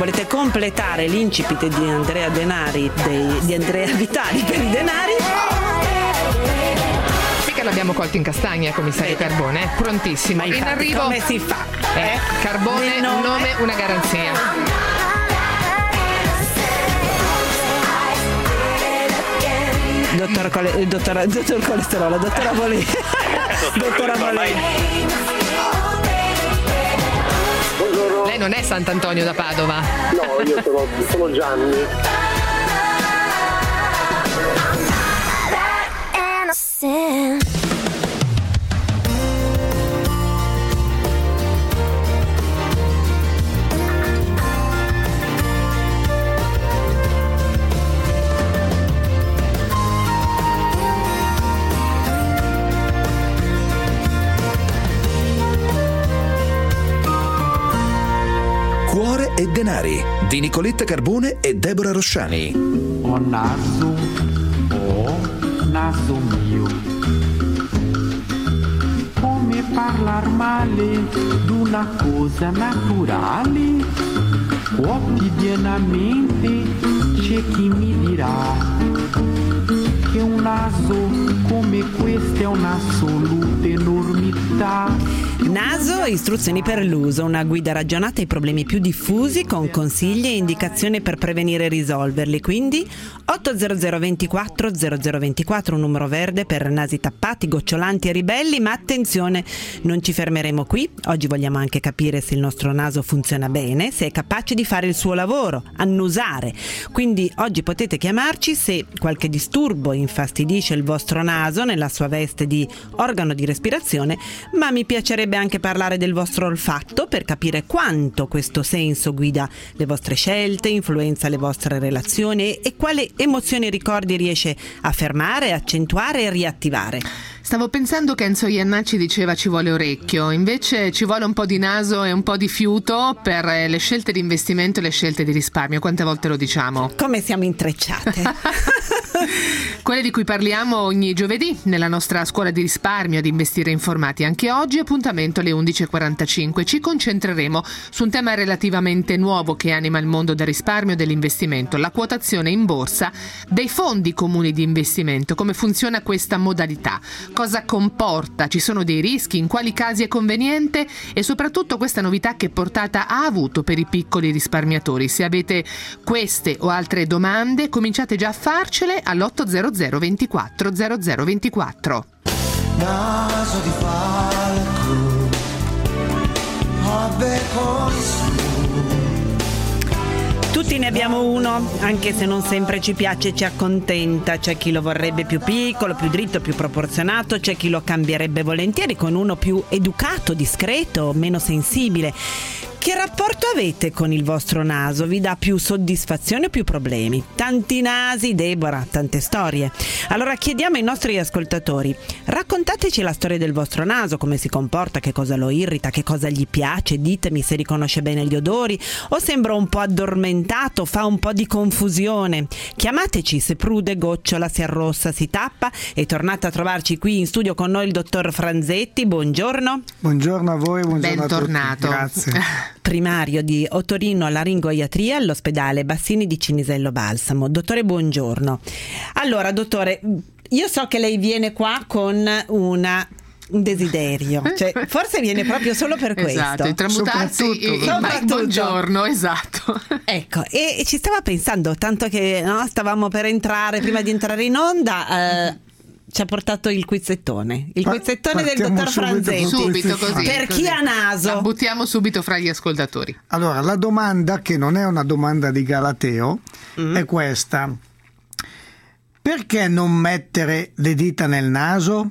volete completare l'incipit di Andrea Denari, di Andrea Vitali per i denari. Sì che l'abbiamo colto in castagna, commissario Carbone, prontissimo. Ma in arrivo. come si fa? Carbone, un nome, una garanzia. Dottor Colesterolo, dottora Volè. Dottora Volè. Buongiorno. Lei non è Sant'Antonio da Padova? No, io sono Gianni. Cuore e denari di Nicoletta Carbone e Deborah Rosciani. Oh naso mio, come parlar male d'una cosa naturale, quotidianamente c'è chi mi dirà che un naso come questo è un'assoluta enormità. Naso, istruzioni per l'uso, una guida ragionata ai problemi più diffusi con consigli e indicazioni per prevenire e risolverli. Quindi 800 24 0024, un numero verde per nasi tappati, gocciolanti e ribelli, ma attenzione, non ci fermeremo qui. Oggi vogliamo anche capire se il nostro naso funziona bene, se è capace di fare il suo lavoro, annusare. Quindi oggi potete chiamarci se qualche disturbo infastidisce il vostro naso nella sua veste di organo di respirazione, ma mi piacerebbe anche parlare del vostro olfatto per capire quanto questo senso guida le vostre scelte, influenza le vostre relazioni e quale emozioni e ricordi riesce a fermare, accentuare e riattivare. Stavo pensando che Enzo Iannacci diceva ci vuole orecchio, invece ci vuole un po' di naso e un po' di fiuto per le scelte di investimento e le scelte di risparmio. Quante volte lo diciamo? Come siamo intrecciate. Quelle di cui parliamo ogni giovedì nella nostra scuola di risparmio ad Investire Informati. Anche oggi appuntamento alle 11.45. Ci concentreremo su un tema relativamente nuovo che anima il mondo del risparmio e dell'investimento, la quotazione in borsa dei fondi comuni di investimento. Come funziona questa modalità? Cosa comporta? Ci sono dei rischi? In quali casi è conveniente? E soprattutto questa novità che portata ha avuto per i piccoli risparmiatori. Se avete queste o altre domande, cominciate già a farcele all'800 24 0024. Naso di falco, Tutti ne abbiamo uno, anche se non sempre ci piace e ci accontenta. C'è chi lo vorrebbe più piccolo, più dritto, più proporzionato, c'è chi lo cambierebbe volentieri con uno più educato, discreto, meno sensibile. Che rapporto avete con il vostro naso? Vi dà più soddisfazione o più problemi? Tanti nasi, Deborah, tante storie. Allora chiediamo ai nostri ascoltatori, raccontateci la storia del vostro naso, come si comporta, che cosa lo irrita, che cosa gli piace, ditemi se riconosce bene gli odori o sembra un po' addormentato, fa un po' di confusione. Chiamateci se prude, gocciola, si arrossa, si tappa e tornate a trovarci qui in studio con noi il dottor Franzetti. Buongiorno. Buongiorno a voi, buongiorno Bentornato. a tutti. Grazie. Primario di otorinolaringoiatria all'ospedale Bassini di Cinisello Balsamo. Dottore, buongiorno. Allora, dottore, io so che lei viene qua con un desiderio, cioè forse viene proprio solo per questo. Esatto, tramutarsi in buongiorno, esatto. Ecco, e ci stava pensando, tanto che stavamo per entrare, prima di entrare in onda, ci ha portato il quizzettone del dottor Franzetti. Subito così. Per chi ha naso? La buttiamo subito fra gli ascoltatori. Allora, la domanda, che non è una domanda di Galateo, è questa: perché non mettere le dita nel naso?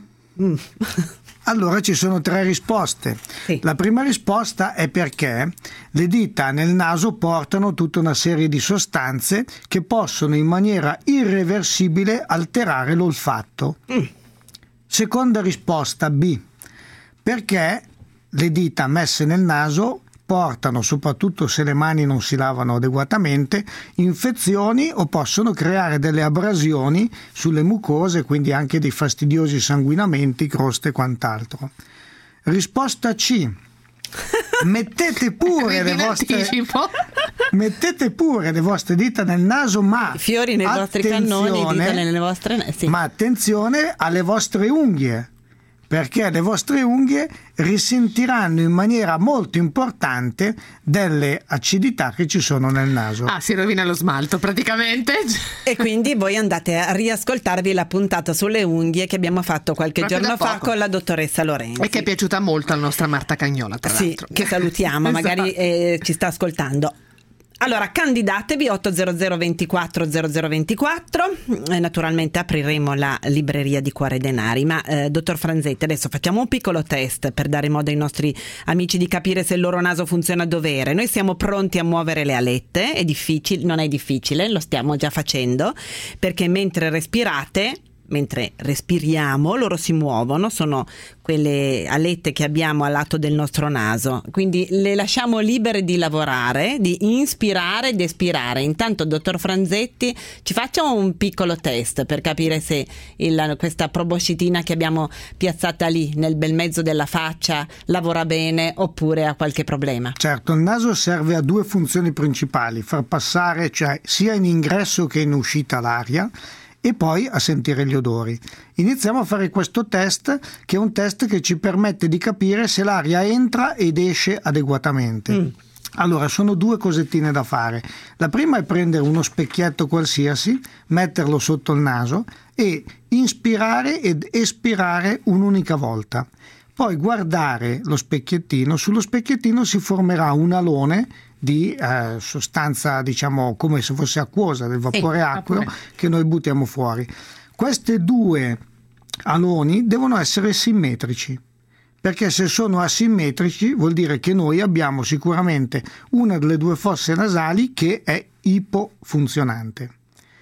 Allora ci sono tre risposte. Sì. La prima risposta è perché le dita nel naso portano tutta una serie di sostanze che possono in maniera irreversibile alterare l'olfatto. Seconda risposta, B, perché le dita messe nel naso portano, soprattutto se le mani non si lavano adeguatamente, infezioni o possono creare delle abrasioni sulle mucose, quindi anche dei fastidiosi sanguinamenti, croste e quant'altro. Risposta C: mettete pure le vostre Mettete pure le vostre dita nel naso, ma fiori nei vostri cannoni, dita nelle vostre sì. Ma attenzione alle vostre unghie, perché le vostre unghie risentiranno in maniera molto importante delle acidità che ci sono nel naso. Si rovina lo smalto praticamente. E quindi voi andate a riascoltarvi la puntata sulle unghie che abbiamo fatto qualche giorno fa con la dottoressa Lorenzi. E che è piaciuta molto alla nostra Marta Cagnola, tra l'altro. Sì, che salutiamo, Esatto. magari ci sta ascoltando. Allora, candidatevi 800 24 0024, naturalmente apriremo la libreria di Cuore e Denari, ma dottor Franzetti, adesso facciamo un piccolo test per dare modo ai nostri amici di capire se il loro naso funziona a dovere. Noi siamo pronti a muovere le alette, è difficile, non è difficile, lo stiamo già facendo, perché mentre respiriamo, loro si muovono, sono quelle alette che abbiamo al lato del nostro naso, quindi le lasciamo libere di lavorare, di inspirare ed espirare. Intanto, dottor Franzetti, ci faccia un piccolo test per capire se questa proboscitina che abbiamo piazzata lì nel bel mezzo della faccia lavora bene oppure ha qualche problema. Certo, il naso serve a due funzioni principali: far passare, cioè sia in ingresso che in uscita, l'aria, e poi a sentire gli odori. Iniziamo a fare questo test, che è un test che ci permette di capire se l'aria entra ed esce adeguatamente. Allora, sono due cosettine da fare. La prima è prendere uno specchietto qualsiasi, metterlo sotto il naso e inspirare ed espirare un'unica volta. Poi guardare lo specchiettino, sullo specchiettino si formerà un alone di sostanza, diciamo come se fosse acquosa, del vapore acqueo che noi buttiamo fuori. Queste due aloni devono essere simmetrici, perché se sono asimmetrici vuol dire che noi abbiamo sicuramente una delle due fosse nasali che è ipofunzionante.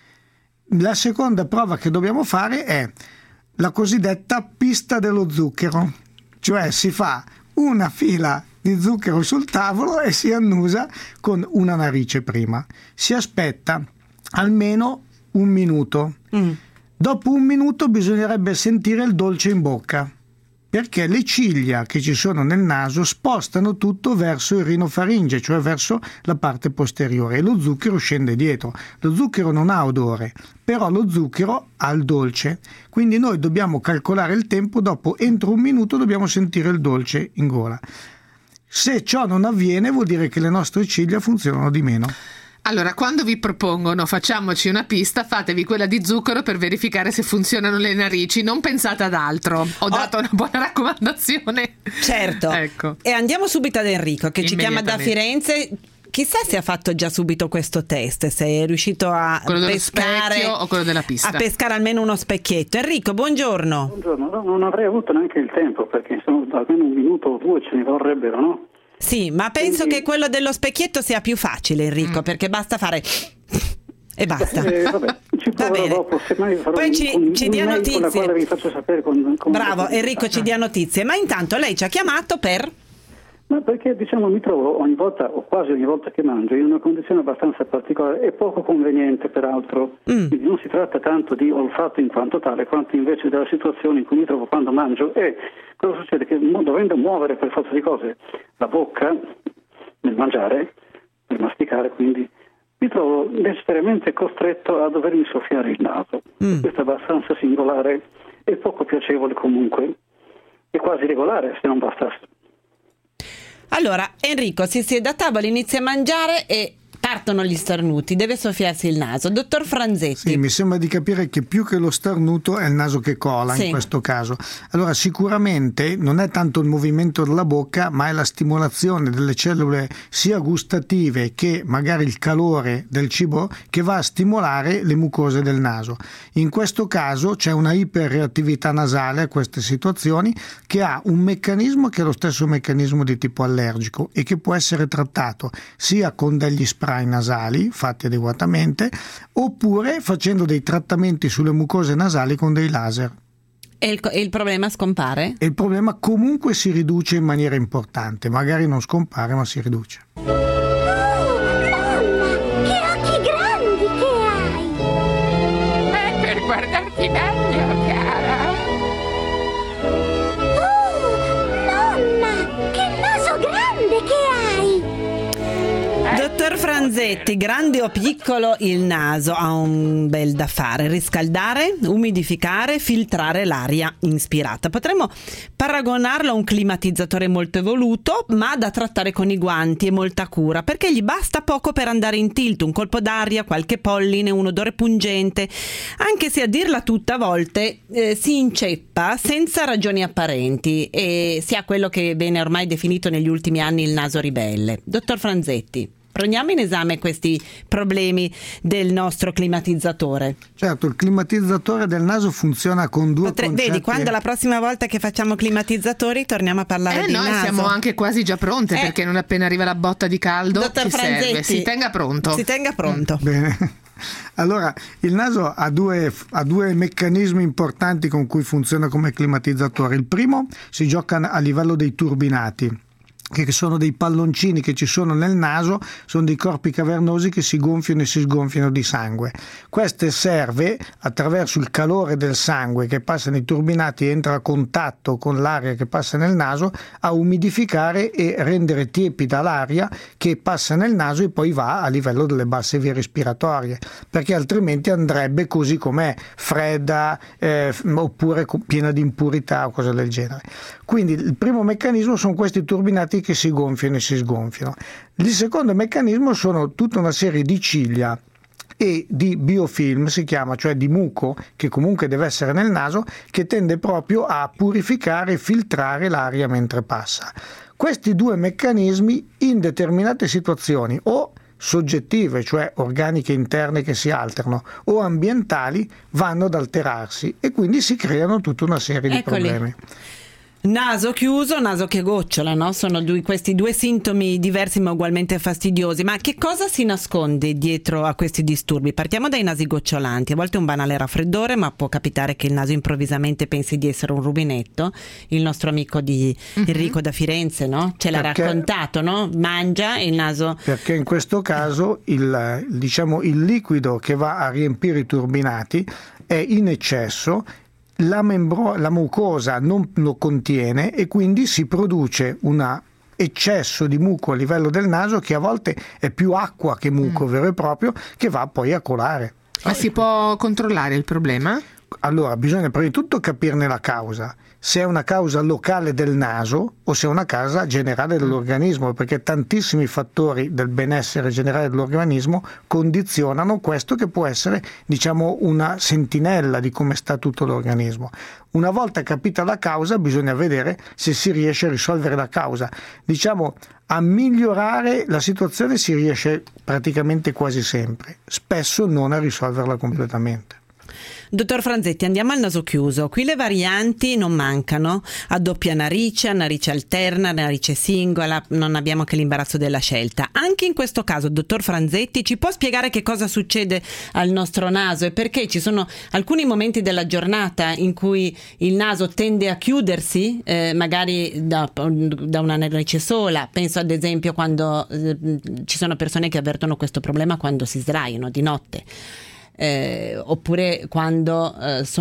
La seconda prova che dobbiamo fare è la cosiddetta pista dello zucchero, cioè si fa una fila di zucchero sul tavolo e si annusa con una narice prima. Si aspetta almeno un minuto. Dopo un minuto bisognerebbe sentire il dolce in bocca, perché le ciglia che ci sono nel naso spostano tutto verso il rinofaringe, cioè verso la parte posteriore, e lo zucchero scende dietro. Lo zucchero non ha odore, però lo zucchero ha il dolce, quindi noi dobbiamo calcolare il tempo. Dopo, entro un minuto, dobbiamo sentire il dolce in gola. Se ciò non avviene, vuol dire che le nostre ciglia funzionano di meno. Allora, quando vi propongono facciamoci una pista, fatevi quella di zucchero per verificare se funzionano le narici, non pensate ad altro. Ho dato una buona raccomandazione. Certo. Ecco. E andiamo subito ad Enrico, che ci chiama da Firenze. Chissà se ha fatto già subito questo test, se è riuscito a quello pescare o quello della pista. A pescare almeno uno specchietto. Enrico, buongiorno. Buongiorno, non avrei avuto neanche il tempo, perché insomma almeno un minuto o due ce ne vorrebbero, no? Sì, ma penso che quello dello specchietto sia più facile, Enrico, perché basta fare e basta. Vabbè, ci proverò dopo, semmai farò poi ci dia notizie. Con la quale vi faccio sapere Bravo, Enrico, ci dia notizie. Ma intanto lei ci ha chiamato per... Ma perché diciamo mi trovo ogni volta o quasi ogni volta che mangio in una condizione abbastanza particolare e poco conveniente peraltro. Quindi non si tratta tanto di olfatto in quanto tale, quanto invece della situazione in cui mi trovo quando mangio. E cosa succede? Che dovendo muovere per forza di cose la bocca nel mangiare, per masticare, quindi mi trovo necessariamente costretto a dover insoffiare il naso. Questo è abbastanza singolare e poco piacevole comunque, e quasi regolare se non bastasse. Allora, Enrico si siede a tavola, inizia a mangiare e partono gli starnuti, deve soffiarsi il naso. Dottor Franzetti. Sì, mi sembra di capire che più che lo starnuto è il naso che cola, sì, in questo caso. Allora, sicuramente non è tanto il movimento della bocca, ma è la stimolazione delle cellule sia gustative che magari il calore del cibo che va a stimolare le mucose del naso. In questo caso c'è una iperreattività nasale a queste situazioni, che ha un meccanismo che è lo stesso meccanismo di tipo allergico e che può essere trattato sia con degli spray nasali fatti adeguatamente, oppure facendo dei trattamenti sulle mucose nasali con dei laser. E il problema scompare? E il problema comunque si riduce in maniera importante, magari non scompare ma si riduce. Oh, nonna, che occhi grandi che hai! È per guardarti meglio, cara. Oh, nonna, che naso grande che hai! Dottor Dottor Franzetti, grande o piccolo, il naso ha un bel da fare: riscaldare, umidificare, filtrare l'aria inspirata. Potremmo paragonarlo a un climatizzatore molto evoluto, ma da trattare con i guanti e molta cura, perché gli basta poco per andare in tilt: un colpo d'aria, qualche polline, un odore pungente, anche se a dirla tutta a volte si inceppa senza ragioni apparenti e si ha quello che viene ormai definito negli ultimi anni il naso ribelle. Dottor Franzetti, prendiamo in esame questi problemi del nostro climatizzatore. Certo, il climatizzatore del naso funziona con due concetti. Vedi, quando la prossima volta che facciamo climatizzatori torniamo a parlare di naso. Siamo anche quasi già pronte, perché non appena arriva la botta di caldo Dottor ci Franzetti, serve. Si tenga pronto. Bene. Allora, il naso ha due meccanismi importanti con cui funziona come climatizzatore. Il primo si gioca a livello dei turbinati, che sono dei palloncini che ci sono nel naso, sono dei corpi cavernosi che si gonfiano e si sgonfiano di sangue. Queste serve, attraverso il calore del sangue che passa nei turbinati e entra a contatto con l'aria che passa nel naso, a umidificare e rendere tiepida l'aria che passa nel naso e poi va a livello delle basse vie respiratorie, perché altrimenti andrebbe così com'è, fredda oppure piena di impurità o cose del genere. Quindi il primo meccanismo sono questi turbinati che si gonfiano e si sgonfiano. Il secondo meccanismo sono tutta una serie di ciglia e di biofilm, si chiama, cioè di muco, che comunque deve essere nel naso, che tende proprio a purificare e filtrare l'aria mentre passa. Questi due meccanismi in determinate situazioni, o soggettive, cioè organiche interne che si alterano, o ambientali, vanno ad alterarsi e quindi si creano tutta una serie di problemi. Naso chiuso, naso che gocciola, no? Sono questi due sintomi diversi ma ugualmente fastidiosi. Ma che cosa si nasconde dietro a questi disturbi? Partiamo dai nasi gocciolanti. A volte è un banale raffreddore, ma può capitare che il naso improvvisamente pensi di essere un rubinetto. Il nostro amico di Enrico da Firenze, no? Ce l'ha raccontato, no? Mangia il naso. Perché in questo caso il liquido che va a riempire i turbinati è in eccesso. La mucosa non lo contiene e quindi si produce un eccesso di muco a livello del naso che a volte è più acqua che muco vero e proprio, che va poi a colare. Ma si può controllare il problema? Allora, bisogna prima di tutto capirne la causa, se è una causa locale del naso o se è una causa generale dell'organismo, perché tantissimi fattori del benessere generale dell'organismo condizionano questo, che può essere, una sentinella di come sta tutto l'organismo. Una volta capita la causa bisogna vedere se si riesce a risolvere la causa. A migliorare la situazione si riesce praticamente quasi sempre, spesso non a risolverla completamente. Dottor Franzetti, andiamo al naso chiuso. Qui le varianti non mancano: a doppia narice, a narice alterna, a narice singola, non abbiamo che l'imbarazzo della scelta. Anche in questo caso, dottor Franzetti, ci può spiegare che cosa succede al nostro naso e perché ci sono alcuni momenti della giornata in cui il naso tende a chiudersi, magari da una narice sola? Penso ad esempio quando ci sono persone che avvertono questo problema quando si sdraiano di notte. Oppure quando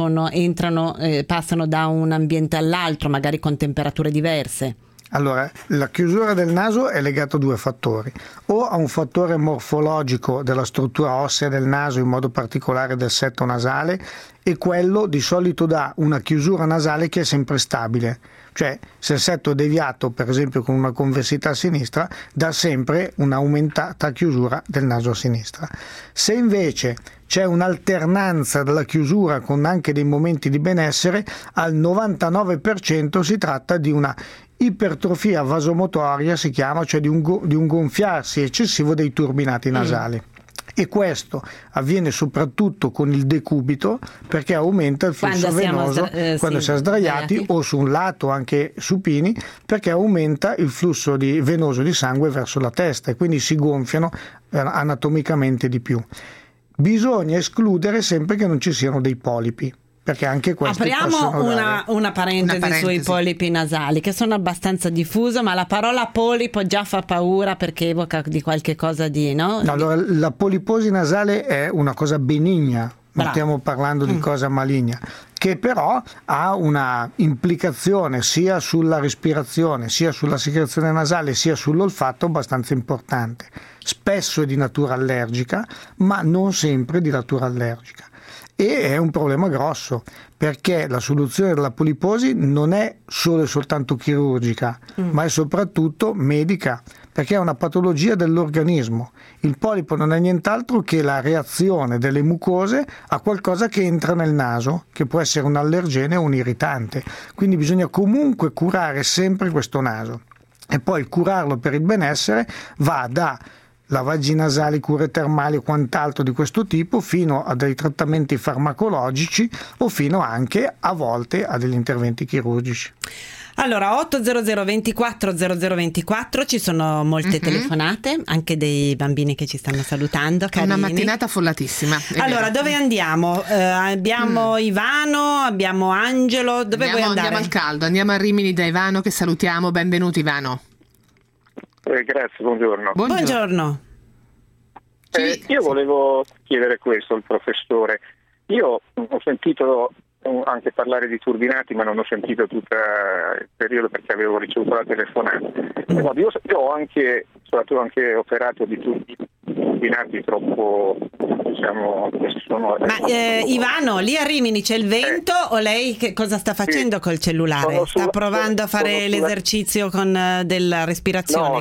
passano da un ambiente all'altro, magari con temperature diverse. Allora, la chiusura del naso è legata a due fattori: o a un fattore morfologico della struttura ossea del naso, in modo particolare del setto nasale, e quello di solito dà una chiusura nasale che è sempre stabile. Cioè, se il setto è deviato, per esempio con una convessità a sinistra, dà sempre un'aumentata chiusura del naso a sinistra. Se invece c'è un'alternanza della chiusura con anche dei momenti di benessere, al 99% si tratta di una ipertrofia vasomotoria, si chiama, cioè di un gonfiarsi eccessivo dei turbinati nasali. E questo avviene soprattutto con il decubito, perché aumenta il flusso venoso quando si è sdraiati o su un lato, anche supini, perché aumenta il flusso venoso di sangue verso la testa e quindi si gonfiano anatomicamente di più. Bisogna escludere sempre che non ci siano dei polipi, perché anche questo apriamo una parentesi sui polipi nasali, che sono abbastanza diffuso, ma la parola polipo già fa paura perché evoca di qualche cosa di, no? Allora, la poliposi nasale è una cosa benigna, non stiamo parlando di cosa maligna. che però ha una implicazione sia sulla respirazione, sia sulla secrezione nasale, sia sull'olfatto abbastanza importante. Spesso è di natura allergica, ma non sempre di natura allergica. E è un problema grosso, perché la soluzione della poliposi non è solo e soltanto chirurgica, ma è soprattutto medica, perché è una patologia dell'organismo. Il polipo non è nient'altro che la reazione delle mucose a qualcosa che entra nel naso, che può essere un allergene o un irritante. Quindi bisogna comunque curare sempre questo naso. E poi curarlo per il benessere va da lavaggi nasali, cure termali o quant'altro di questo tipo, fino a dei trattamenti farmacologici o fino anche a volte a degli interventi chirurgici. Allora, 800 24 0024, ci sono molte telefonate, anche dei bambini che ci stanno salutando, carini. Una mattinata follatissima. Allora, dove andiamo? Abbiamo Ivano, abbiamo Angelo, dove vuoi andare? Andiamo al caldo, andiamo a Rimini da Ivano, che salutiamo. Benvenuto Ivano. Grazie, buongiorno. Buongiorno. Io volevo chiedere questo al professore. Io ho sentito anche parlare di turbinati, ma non ho sentito tutto il periodo perché avevo ricevuto la telefonata. Io ho anche operato di turbinati troppo, diciamo, che sono... Ma Ivano, lì a Rimini c'è il vento o lei che cosa sta facendo col cellulare? Sta provando a fare l'esercizio con della respirazione?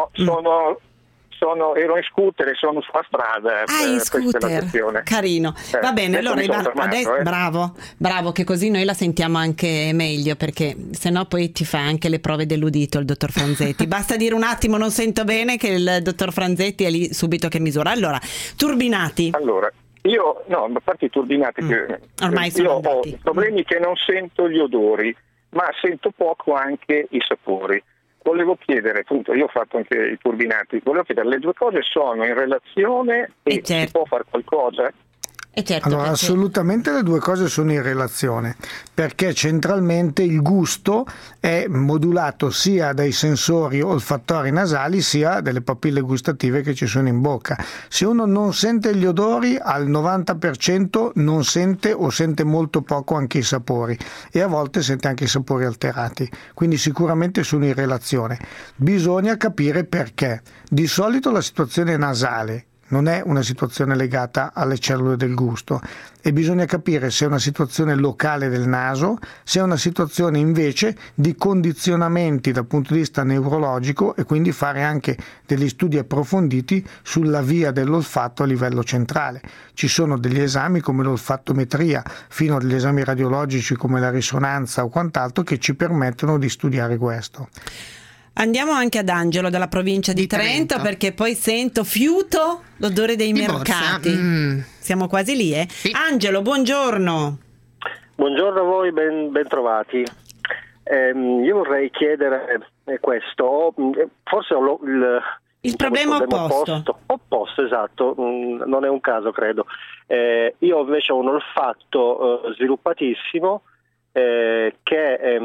Ero in scooter e sono sulla strada. In scooter, carino. Va bene, allora Ivano, adesso bravo, che così noi la sentiamo anche meglio, perché sennò poi ti fa anche le prove dell'udito il dottor Franzetti. Basta dire un attimo non sento bene che il dottor Franzetti è lì subito che misura. Allora, turbinati. Allora, a parte i turbinati, ormai sono io andati. ho problemi che non sento gli odori, ma sento poco anche i sapori. Volevo chiedere, appunto, io ho fatto anche i turbinati, volevo chiedere, le due cose sono in relazione e si può fare qualcosa? Allora, assolutamente le due cose sono in relazione, perché centralmente il gusto è modulato sia dai sensori olfattori nasali sia dalle papille gustative che ci sono in bocca. Se uno non sente gli odori, al 90% non sente o sente molto poco anche i sapori, e a volte sente anche i sapori alterati, quindi sicuramente sono in relazione. Bisogna capire perché. Di solito la situazione nasale non è una situazione legata alle cellule del gusto, e bisogna capire se è una situazione locale del naso, se è una situazione invece di condizionamenti dal punto di vista neurologico, e quindi fare anche degli studi approfonditi sulla via dell'olfatto a livello centrale. Ci sono degli esami come l'olfattometria, fino a degli esami radiologici come la risonanza o quant'altro, che ci permettono di studiare questo. Andiamo anche ad Angelo dalla provincia di Trento, perché poi fiuto l'odore dei mercati. Siamo quasi lì, eh? Sì. Angelo, buongiorno. Buongiorno a voi, ben trovati. Io vorrei chiedere questo, forse ho il problema opposto, esatto, non è un caso, credo. Io invece ho un olfatto sviluppatissimo che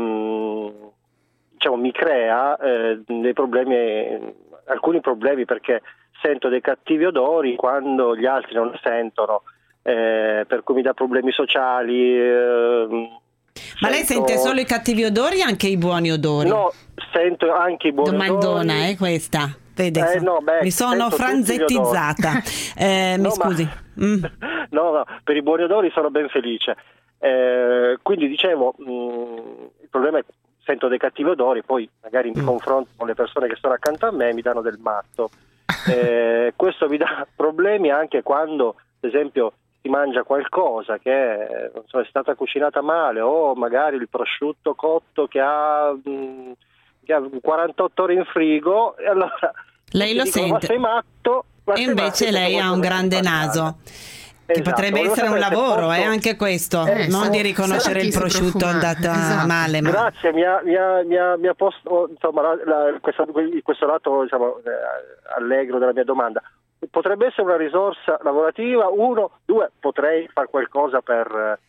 mi crea dei problemi, alcuni problemi, perché sento dei cattivi odori quando gli altri non li sentono, per cui mi dà problemi sociali. Ma lei sente solo i cattivi odori o anche i buoni odori? No, sento anche i buoni Domandona, odori. Questa. Vede, mi sono franzettizzata. Mi scusi. No, per i buoni odori sono ben felice. Quindi dicevo, il problema è sento dei cattivi odori, poi magari mi confronto con le persone che sono accanto a me e mi danno del matto. Questo mi dà problemi anche quando, ad esempio, si mangia qualcosa che è stata cucinata male, o magari il prosciutto cotto che ha 48 ore in frigo, e allora lei lo sente. Ma sei matto? E invece lei ha un grande naso. Che potrebbe essere un lavoro, anche questo, non di riconoscere il prosciutto andato male. Ma... Grazie, mi ha posto, insomma, questo lato, diciamo, allegro della mia domanda. Potrebbe essere una risorsa lavorativa, 1, 2, potrei fare qualcosa per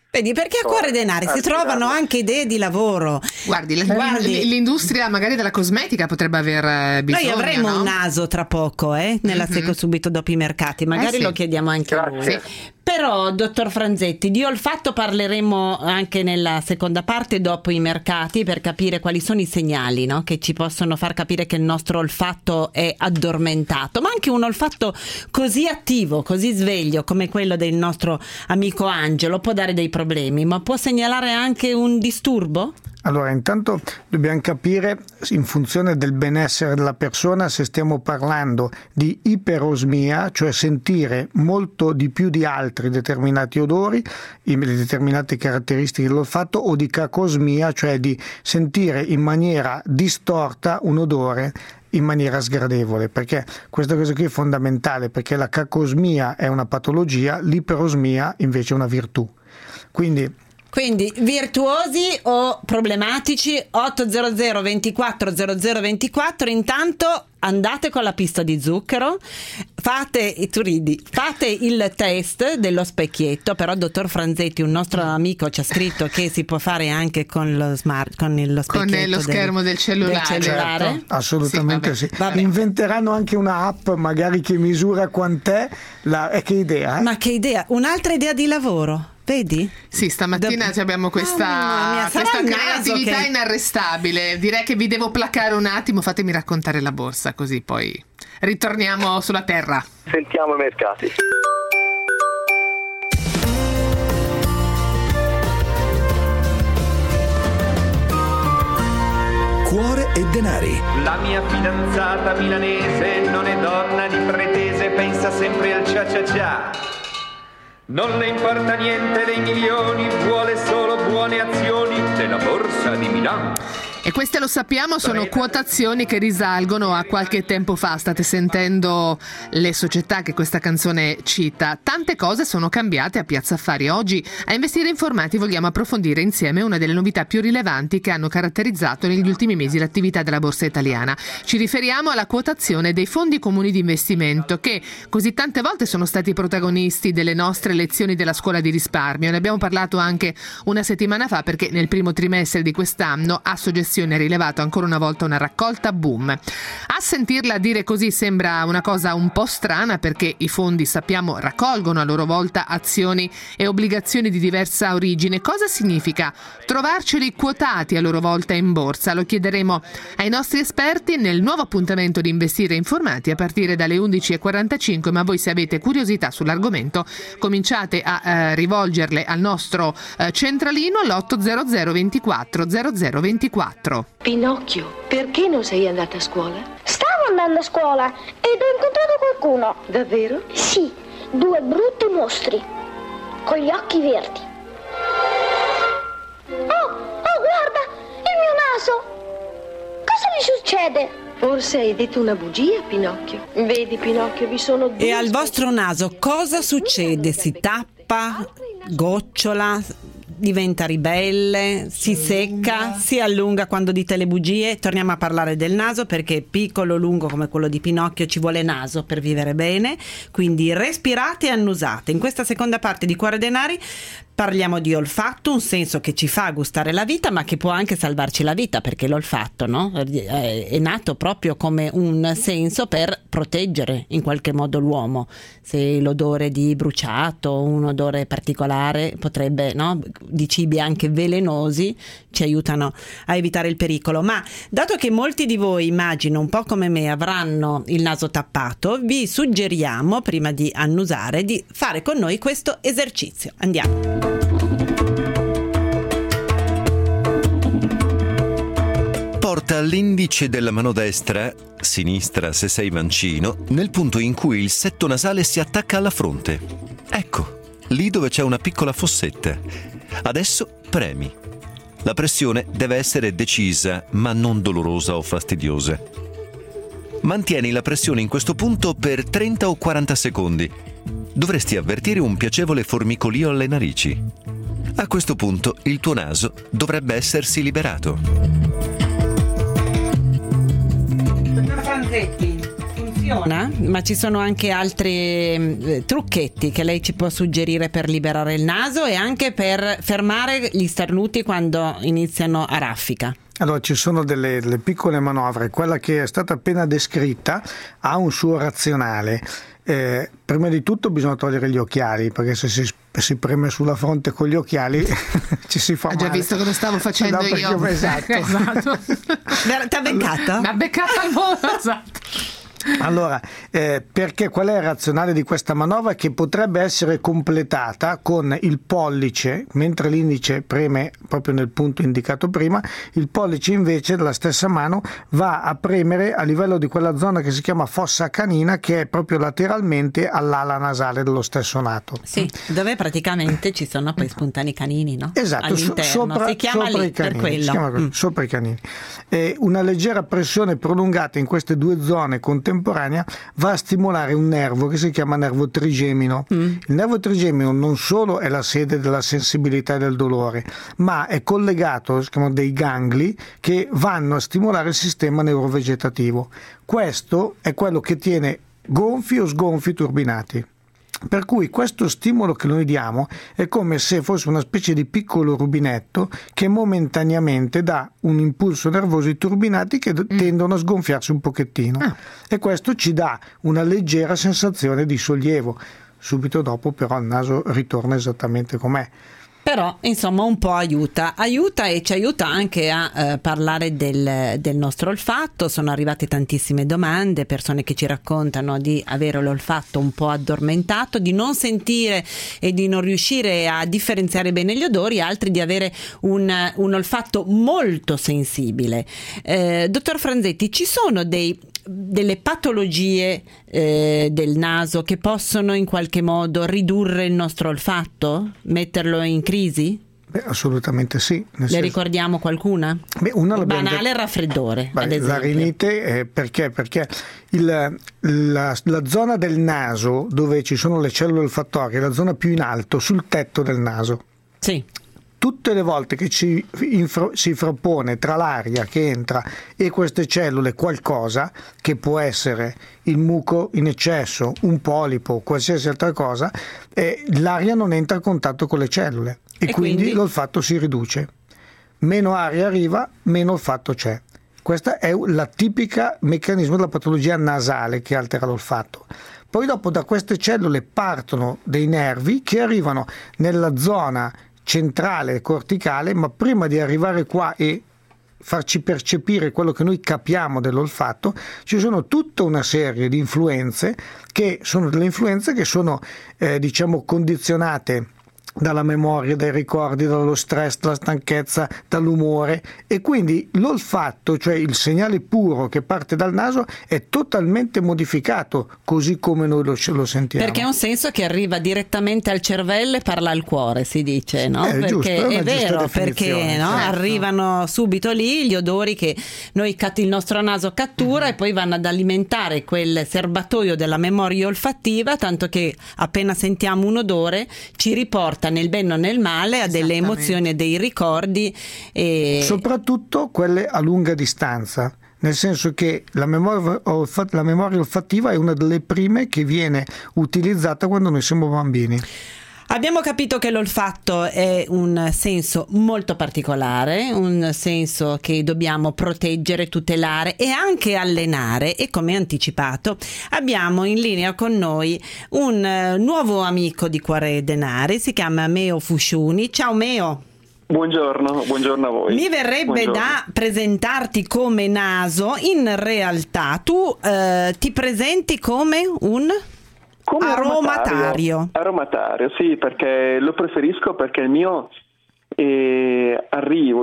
Vedi, perché a Cuore Denari si trovano anche idee di lavoro. Guardi, l'industria magari della cosmetica potrebbe aver bisogno. Noi avremo un naso tra poco, nella Seco subito dopo i mercati, magari lo chiediamo anche a voi. Però, dottor Franzetti, di olfatto parleremo anche nella seconda parte dopo i mercati, per capire quali sono i segnali, no? Che ci possono far capire che il nostro olfatto è addormentato, ma anche un olfatto così attivo, così sveglio come quello del nostro amico Angelo può dare dei problemi, ma può segnalare anche un disturbo? Allora, intanto dobbiamo capire, in funzione del benessere della persona, se stiamo parlando di iperosmia, cioè sentire molto di più di altri determinati odori, le determinate caratteristiche dell'olfatto, o di cacosmia, cioè di sentire in maniera distorta un odore in maniera sgradevole, perché questa cosa qui è fondamentale, perché la cacosmia è una patologia, l'iperosmia invece è una virtù. Quindi virtuosi o problematici? 800 24 0024. Intanto andate con la pista di zucchero, fate il test dello specchietto. Però dottor Franzetti, un nostro amico, ci ha scritto che si può fare anche con lo specchietto, con lo schermo del cellulare. Certo, assolutamente sì. Inventeranno anche una app magari che misura quant'è che idea, Ma che idea, un'altra idea di lavoro. Vedi? Sì, stamattina abbiamo questa creatività inarrestabile. Direi che vi devo placare un attimo, fatemi raccontare la borsa, così poi ritorniamo sulla terra. Sentiamo i mercati. Cuore e denari. La mia fidanzata milanese non è donna di pretese, pensa sempre al cia cia cia. Non le importa niente dei milioni, vuole solo buone azioni della borsa di Milano. E queste, lo sappiamo, sono quotazioni che risalgono a qualche tempo fa. State sentendo le società che questa canzone cita. Tante cose sono cambiate a Piazza Affari. Oggi a Investire Informati vogliamo approfondire insieme una delle novità più rilevanti che hanno caratterizzato negli ultimi mesi l'attività della borsa italiana. Ci riferiamo alla quotazione dei fondi comuni di investimento, che così tante volte sono stati protagonisti delle nostre lezioni della scuola di risparmio. Ne abbiamo parlato anche una settimana fa, perché nel primo trimestre di quest'anno Assogestione ha rilevato ancora una volta una raccolta boom. A sentirla dire così sembra una cosa un po' strana, perché i fondi, sappiamo, raccolgono a loro volta azioni e obbligazioni di diversa origine. Cosa significa trovarceli quotati a loro volta in borsa? Lo chiederemo ai nostri esperti nel nuovo appuntamento di Investire Informati a partire dalle 11.45, ma voi, se avete curiosità sull'argomento, cominciate a rivolgerle al nostro centralino all'800 24 0024. Pinocchio, perché non sei andata a scuola? Stavo andando a scuola ed ho incontrato qualcuno. Davvero? Sì, 2 brutti mostri con gli occhi verdi. Oh, guarda, il mio naso! Cosa gli succede? Forse hai detto una bugia, Pinocchio. Vedi, Pinocchio, vi sono 2... E al vostro naso cosa succede? Si tappa, gocciola, diventa ribelle, si secca, si allunga quando dite le bugie? Torniamo a parlare del naso, perché piccolo o lungo come quello di Pinocchio ci vuole naso per vivere bene, quindi respirate e annusate. In questa seconda parte di Cuore Denari parliamo di olfatto, un senso che ci fa gustare la vita, ma che può anche salvarci la vita, perché l'olfatto, no? È nato proprio come un senso per proteggere in qualche modo l'uomo. Se l'odore di bruciato, un odore particolare, potrebbe, no, di cibi anche velenosi, ci aiutano a evitare il pericolo. Ma dato che molti di voi, immagino, un po' come me, avranno il naso tappato, vi suggeriamo, prima di annusare, di fare con noi questo esercizio. Andiamo. Porta l'indice della mano destra, sinistra se sei mancino, nel punto in cui il setto nasale si attacca alla fronte. Ecco, lì dove c'è una piccola fossetta. Adesso premi. La pressione deve essere decisa, ma non dolorosa o fastidiosa. Mantieni la pressione in questo punto per 30 o 40 secondi. Dovresti avvertire un piacevole formicolio alle narici. A questo punto il tuo naso dovrebbe essersi liberato. Dottor Franzetti, funziona? funziona, ma ci sono anche altri trucchetti che lei ci può suggerire per liberare il naso e anche per fermare gli starnuti quando iniziano a raffica. Allora, ci sono delle piccole manovre. Quella che è stata appena descritta ha un suo razionale. Prima di tutto bisogna togliere gli occhiali, perché se si preme sulla fronte con gli occhiali ci si fa male. Hai già visto cosa stavo facendo io? Esatto. Ti ha beccato? Mi ha beccato al volo, esatto. Allora, perché qual è il razionale di questa manovra? Che potrebbe essere completata con il pollice, mentre l'indice preme proprio nel punto indicato prima, il pollice invece della stessa mano va a premere a livello di quella zona che si chiama fossa canina, che è proprio lateralmente all'ala nasale dello stesso nato. Sì, dove praticamente ci sono poi spuntani canini, no? Esatto, si chiama sopra lì i canini, per quello. Sopra i canini. Una leggera pressione prolungata in queste due zone contemporanea va a stimolare un nervo che si chiama nervo trigemino. Il nervo trigemino non solo è la sede della sensibilità e del dolore, ma è collegato, si chiamano dei gangli, che vanno a stimolare il sistema neurovegetativo. Questo è quello che tiene gonfi o sgonfi i turbinati. Per cui questo stimolo che noi diamo è come se fosse una specie di piccolo rubinetto che momentaneamente dà un impulso nervoso ai turbinati che tendono a sgonfiarsi un pochettino, e questo ci dà una leggera sensazione di sollievo. Subito dopo però il naso ritorna esattamente com'è. Però insomma un po' aiuta e ci aiuta anche a parlare del nostro olfatto. Sono arrivate tantissime domande, persone che ci raccontano di avere l'olfatto un po' addormentato, di non sentire e di non riuscire a differenziare bene gli odori, altri di avere un olfatto molto sensibile. Dottor Franzetti, ci sono delle patologie del naso che possono in qualche modo ridurre il nostro olfatto, metterlo in crisi? Assolutamente sì. Le ricordiamo qualcuna? Una banale raffreddore, ad esempio. La rinite perché la zona del naso dove ci sono le cellule olfattorie è la zona più in alto, sul tetto del naso. Sì. Tutte le volte che si frappone tra l'aria che entra e queste cellule qualcosa, che può essere il muco in eccesso, un polipo, qualsiasi altra cosa, l'aria non entra a contatto con le cellule e quindi l'olfatto si riduce. Meno aria arriva, meno olfatto c'è. Questa è la tipica meccanismo della patologia nasale che altera l'olfatto. Poi dopo da queste cellule partono dei nervi che arrivano nella zona centrale corticale, ma prima di arrivare qua e farci percepire quello che noi capiamo dell'olfatto, ci sono tutta una serie di influenze che sono delle influenze che sono condizionate dalla memoria, dai ricordi, dallo stress, dalla stanchezza, dall'umore, e quindi l'olfatto, cioè il segnale puro che parte dal naso, è totalmente modificato così come noi lo sentiamo. Perché è un senso che arriva direttamente al cervello e parla al cuore, si dice, no? Perché giusto, è vero, perché no? Certo. Arrivano subito lì gli odori che il nostro naso cattura e poi vanno ad alimentare quel serbatoio della memoria olfattiva, tanto che appena sentiamo un odore ci riporta nel bene o nel male a delle emozioni e dei ricordi, e soprattutto quelle a lunga distanza, nel senso che la memoria olfattiva è una delle prime che viene utilizzata quando noi siamo bambini. Abbiamo capito che l'olfatto è un senso molto particolare, un senso che dobbiamo proteggere, tutelare e anche allenare, e come anticipato abbiamo in linea con noi un nuovo amico di Cuore e Denari, si chiama Meo Fusciuni. Ciao Meo. Buongiorno a voi. Mi verrebbe da presentarti come naso, in realtà tu ti presenti come un aromatario, sì, perché lo preferisco, perché il mio arrivo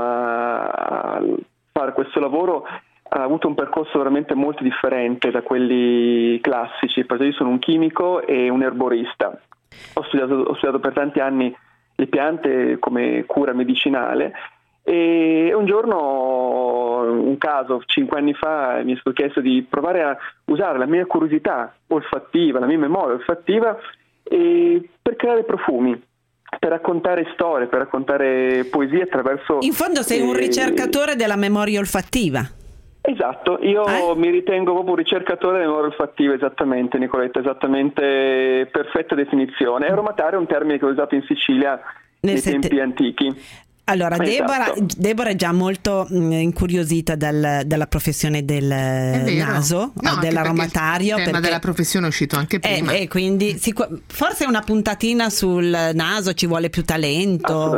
a fare questo lavoro ha avuto un percorso veramente molto differente da quelli classici, perché io sono un chimico e un erborista. Ho studiato per tanti anni le piante come cura medicinale, e un giorno, un caso 5 anni fa, mi è stato chiesto di provare a usare la mia curiosità olfattiva, la mia memoria olfattiva, per creare profumi, per raccontare storie, per raccontare poesie attraverso... In fondo sei un ricercatore della memoria olfattiva. Esatto, io mi ritengo proprio un ricercatore delle memorie olfattive, esattamente Nicoletta, esattamente perfetta definizione. Aromatario è un termine che ho usato in Sicilia nei tempi antichi. Allora, Esatto. Deborah è già molto incuriosita dalla professione del naso, dell'aromatario. Il tema della professione è uscito anche prima. E quindi forse una puntatina sul naso ci vuole più talento.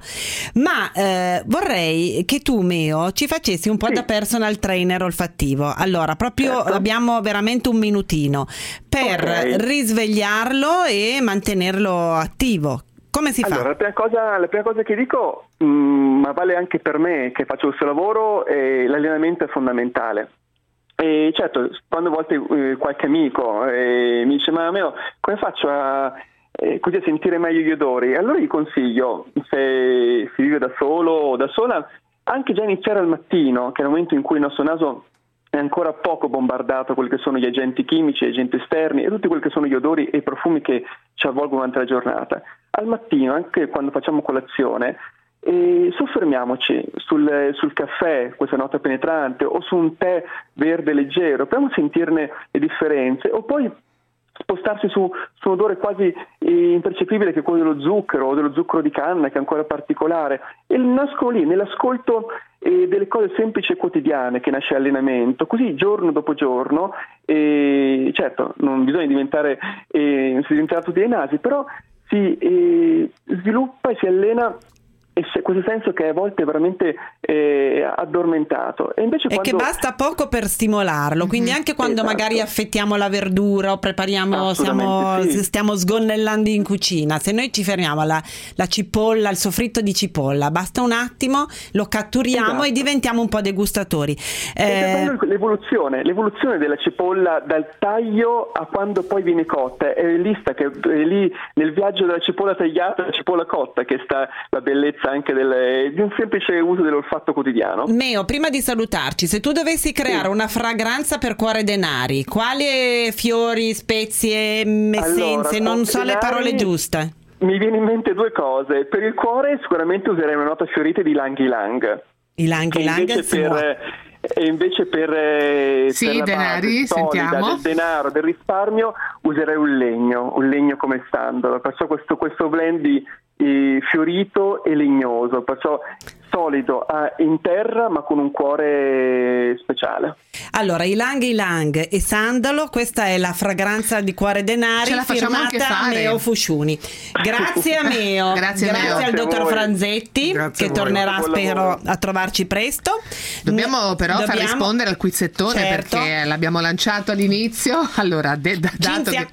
Ma vorrei che tu, Meo, ci facessi un po' da personal trainer olfattivo. Allora, proprio abbiamo veramente un minutino per risvegliarlo e mantenerlo attivo. Come si fa? Allora, la prima cosa che dico, ma vale anche per me che faccio questo lavoro, l'allenamento è fondamentale. E certo, quando a volte qualche amico mi dice: ma Meo, come faccio così a sentire meglio gli odori? Allora gli consiglio, se si vive da solo o da sola, anche già iniziare al mattino, che è il momento in cui il nostro naso è ancora poco bombardato da quelli che sono gli agenti chimici, gli agenti esterni e tutti quelli che sono gli odori e i profumi che ci avvolgono durante la giornata. Al mattino, anche quando facciamo colazione, soffermiamoci sul caffè, questa nota penetrante, o su un tè verde leggero, proviamo a sentirne le differenze, o poi spostarsi su un odore quasi impercettibile che è quello dello zucchero o dello zucchero di canna, che è ancora particolare, e nascono lì nell'ascolto delle cose semplici e quotidiane che nasce allenamento, così giorno dopo giorno. Certo, non bisogna diventare tutti dei nasi, però si sviluppa e si allena questo senso che a volte è veramente addormentato, e invece che basta poco per stimolarlo, quindi anche quando magari affettiamo la verdura o prepariamo, stiamo sgonnellando in cucina, se noi ci fermiamo la cipolla, il soffritto di cipolla, basta un attimo, lo catturiamo e diventiamo un po' degustatori. L'evoluzione della cipolla dal taglio a quando poi viene cotta è lì nel viaggio della cipolla tagliata alla cipolla cotta che sta la bellezza anche di un semplice uso dell'olfatto quotidiano. Meo, prima di salutarci, se tu dovessi creare una fragranza per Cuore Denari, quali fiori, spezie, essenze, non so le parole giuste? Mi viene in mente due cose. Per il cuore sicuramente userei una nota fiorita di Ylang Ylang. Ylang Ylang e invece per la denari, sentiamo. Del denaro, del risparmio, userei un legno come standard, perciò questo blend di fiorito e legnoso, perciò solido in terra ma con un cuore speciale. Allora, Ylang Ylang e sandalo, questa è la fragranza di Cuore Denari, firmata Meo Fusciuni. Grazie a Meo, grazie al dottor Franzetti, che tornerà spero a trovarci presto. Dobbiamo però far rispondere al quizzettone, perché l'abbiamo lanciato all'inizio. Allora, Cinzia,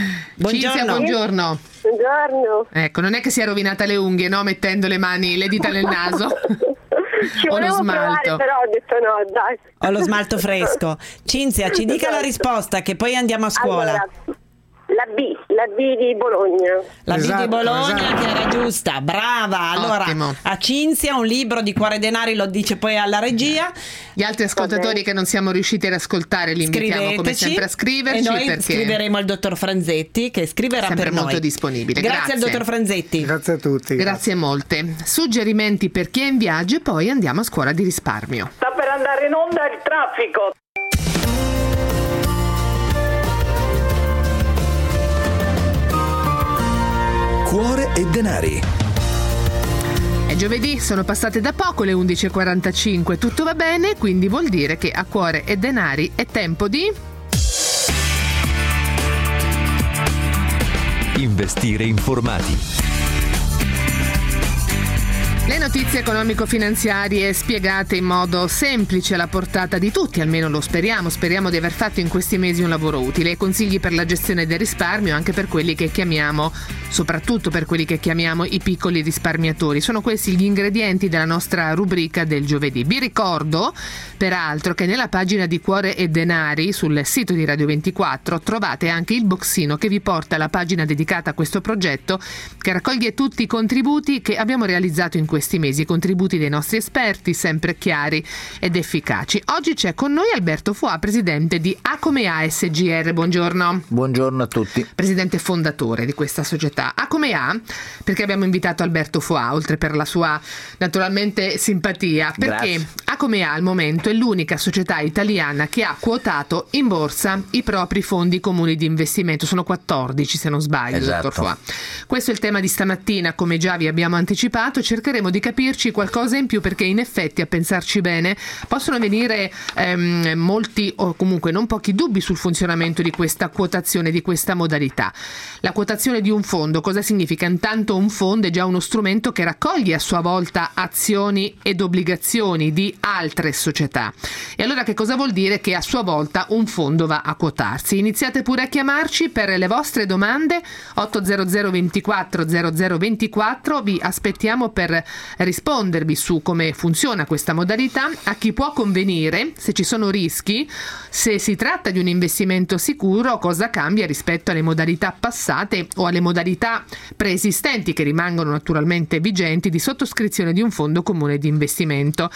buongiorno. Buongiorno. Ecco, non è che si è rovinata le unghie, no? Mettendo le dita nel naso. Ci volevo provare, però ho detto no, dai. Ho lo smalto fresco. Cinzia, ci dica la risposta, che poi andiamo a scuola. Allora, la B di Bologna. La B di Bologna, che era giusta, brava. Allora, a Cinzia un libro di Cuore Denari, lo dice poi alla regia. Gli altri ascoltatori che non siamo riusciti ad ascoltare li invitiamo come sempre a scriverci, e noi perché scriveremo al dottor Franzetti, che scriverà sempre per noi. Molto disponibile. Grazie al dottor Franzetti. Grazie a tutti. Grazie molte. Suggerimenti per chi è in viaggio e poi andiamo a scuola di risparmio. Sta per andare in onda il traffico. Cuore e Denari. È giovedì, sono passate da poco le 11.45, tutto va bene, quindi vuol dire che a Cuore e Denari è tempo di investire informati. Le notizie economico-finanziarie spiegate in modo semplice alla portata di tutti, almeno lo speriamo di aver fatto in questi mesi un lavoro utile. Consigli per la gestione del risparmio anche per quelli che chiamiamo, soprattutto per quelli che chiamiamo i piccoli risparmiatori. Sono questi gli ingredienti della nostra rubrica del giovedì. Vi ricordo peraltro che nella pagina di Cuore e Denari sul sito di Radio 24 trovate anche il boxino che vi porta alla pagina dedicata a questo progetto, che raccoglie tutti i contributi che abbiamo realizzato in questi questi mesi, contributi dei nostri esperti sempre chiari ed efficaci. Oggi c'è con noi Alberto Foà, presidente di Acomea SGR. Buongiorno. Buongiorno a tutti. Presidente fondatore di questa società. Acomea, perché abbiamo invitato Alberto Foà, oltre per la sua naturalmente simpatia, perché Grazie. Acomea al momento è l'unica società italiana che ha quotato in borsa i propri fondi comuni di investimento. Sono 14 se non sbaglio, esatto. Dottor Foà. Questo è il tema di stamattina, come già vi abbiamo anticipato. Cercheremo di capirci qualcosa in più, perché in effetti, a pensarci bene, possono venire molti o comunque non pochi dubbi sul funzionamento di questa quotazione, di questa modalità. La quotazione di un fondo cosa significa? Intanto un fondo è già uno strumento che raccoglie a sua volta azioni ed obbligazioni di altre società. E allora che cosa vuol dire? Che a sua volta un fondo va a quotarsi. Iniziate pure a chiamarci per le vostre domande, 800 24 0024, vi aspettiamo per rispondervi su come funziona questa modalità, a chi può convenire, se ci sono rischi, se si tratta di un investimento sicuro, cosa cambia rispetto alle modalità passate o alle modalità preesistenti che rimangono naturalmente vigenti di sottoscrizione di un fondo comune di investimento.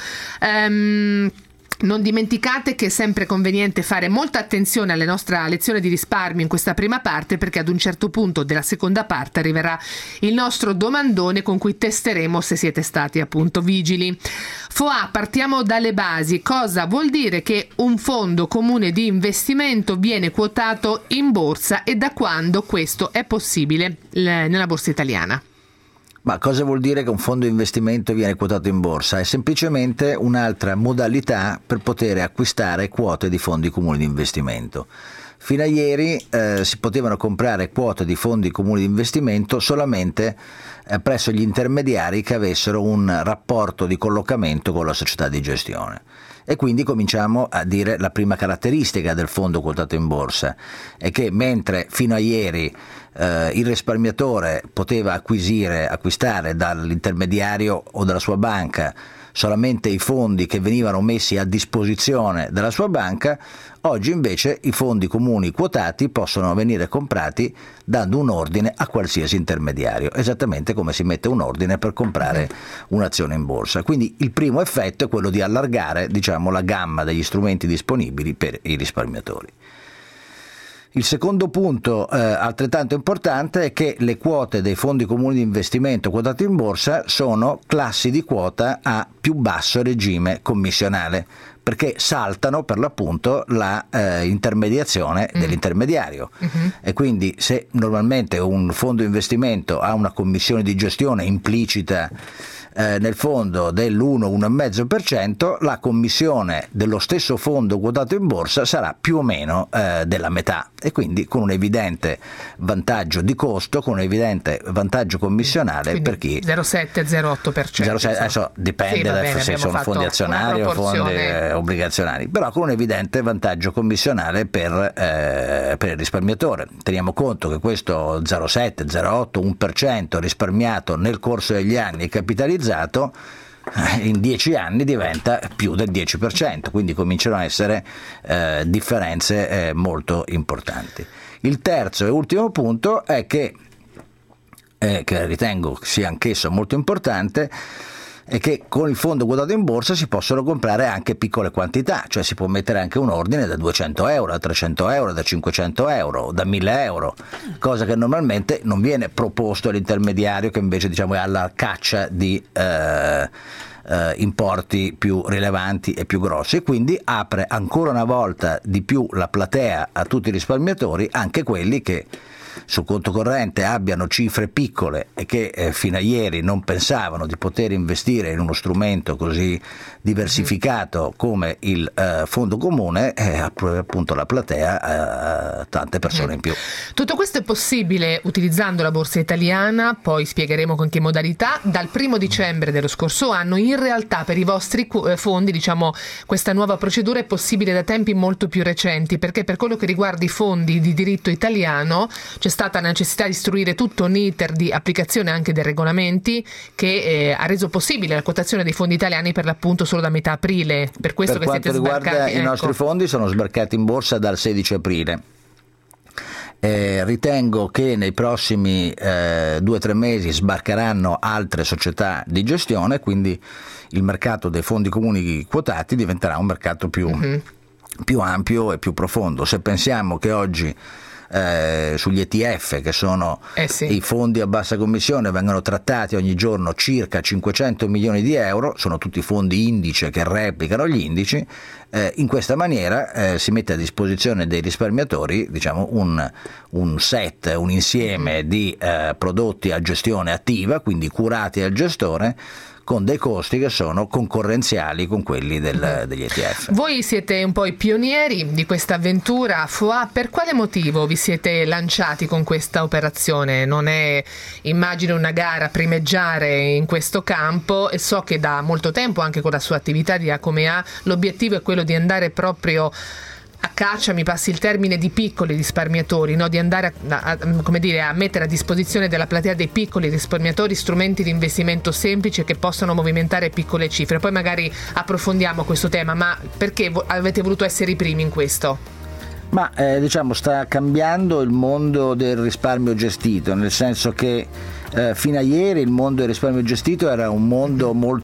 Non dimenticate che è sempre conveniente fare molta attenzione alla nostra lezione di risparmio in questa prima parte, perché ad un certo punto della seconda parte arriverà il nostro domandone con cui testeremo se siete stati appunto vigili. Foà, partiamo dalle basi. Cosa vuol dire che un fondo comune di investimento viene quotato in borsa e da quando questo è possibile nella borsa italiana? Ma cosa vuol dire che un fondo di investimento viene quotato in borsa? È semplicemente un'altra modalità per poter acquistare quote di fondi comuni di investimento. Fino a ieri si potevano comprare quote di fondi comuni di investimento solamente presso gli intermediari che avessero un rapporto di collocamento con la società di gestione. E quindi cominciamo a dire la prima caratteristica del fondo quotato in borsa è che mentre fino a ieri il risparmiatore poteva acquistare dall'intermediario o dalla sua banca solamente i fondi che venivano messi a disposizione della sua banca, oggi invece i fondi comuni quotati possono venire comprati dando un ordine a qualsiasi intermediario, esattamente come si mette un ordine per comprare un'azione in borsa. Quindi il primo effetto è quello di allargare, la gamma degli strumenti disponibili per i risparmiatori. Il secondo punto altrettanto importante è che le quote dei fondi comuni di investimento quotati in borsa sono classi di quota a più basso regime commissionale, perché saltano per l'appunto la intermediazione dell'intermediario. E quindi se normalmente un fondo di investimento ha una commissione di gestione implicita nel fondo dell'1-1,5%, la commissione dello stesso fondo quotato in borsa sarà più o meno della metà, e quindi con un evidente vantaggio di costo, con un evidente vantaggio commissionale. Quindi per chi 0,7-0,8%. Adesso dipende se sono fondi azionari o fondi obbligazionari, però con un evidente vantaggio commissionale per il risparmiatore. Teniamo conto che questo 0,7, 0,8, 1% risparmiato nel corso degli anni e capitalizzato in 10 anni diventa più del 10%, quindi cominciano a essere differenze molto importanti. Il terzo e ultimo punto è che ritengo sia anch'esso molto importante, è che con il fondo quotato in borsa si possono comprare anche piccole quantità, cioè si può mettere anche un ordine da 200 euro, da 300 euro, da 500 euro, da 1000 euro, cosa che normalmente non viene proposto all'intermediario, che invece è alla caccia di importi più rilevanti e più grossi, e quindi apre ancora una volta di più la platea a tutti i risparmiatori, anche quelli che sul conto corrente abbiano cifre piccole e che fino a ieri non pensavano di poter investire in uno strumento così diversificato come il fondo comune, appunto la platea tante persone in più. Tutto questo è possibile utilizzando la borsa italiana, poi spiegheremo con che modalità. Dal 1 dicembre dello scorso anno in realtà per i vostri fondi questa nuova procedura è possibile da tempi molto più recenti, perché per quello che riguarda i fondi di diritto italiano c'è stata la necessità di istruire tutto un iter di applicazione anche dei regolamenti che ha reso possibile la quotazione dei fondi italiani per l'appunto solo da metà aprile. Per questo che siete sbarcati. I nostri fondi sono sbarcati in borsa dal 16 aprile Ritengo che nei prossimi 2-3 mesi sbarcheranno altre società di gestione, quindi il mercato dei fondi comuni quotati diventerà un mercato più ampio e più profondo. Se pensiamo che oggi sugli ETF, che sono i fondi a bassa commissione, vengono trattati ogni giorno circa 500 milioni di euro, sono tutti fondi indice che replicano gli indici, in questa maniera si mette a disposizione dei risparmiatori, diciamo, un set, un insieme di prodotti a gestione attiva, quindi curati dal gestore, con dei costi che sono concorrenziali con quelli degli ETF. Voi siete un po' i pionieri di questa avventura FOA. Per quale motivo vi siete lanciati con questa operazione? Non è, immagino, una gara a primeggiare in questo campo, e so che da molto tempo, anche con la sua attività di Acomea, l'obiettivo è quello di andare proprio a caccia, mi passi il termine, di piccoli risparmiatori, no? Di andare a mettere a disposizione della platea dei piccoli risparmiatori strumenti di investimento semplici che possano movimentare piccole cifre. Poi magari approfondiamo questo tema, ma perché avete voluto essere i primi in questo? Ma sta cambiando il mondo del risparmio gestito, nel senso che fino a ieri il mondo del risparmio gestito era un mondo molto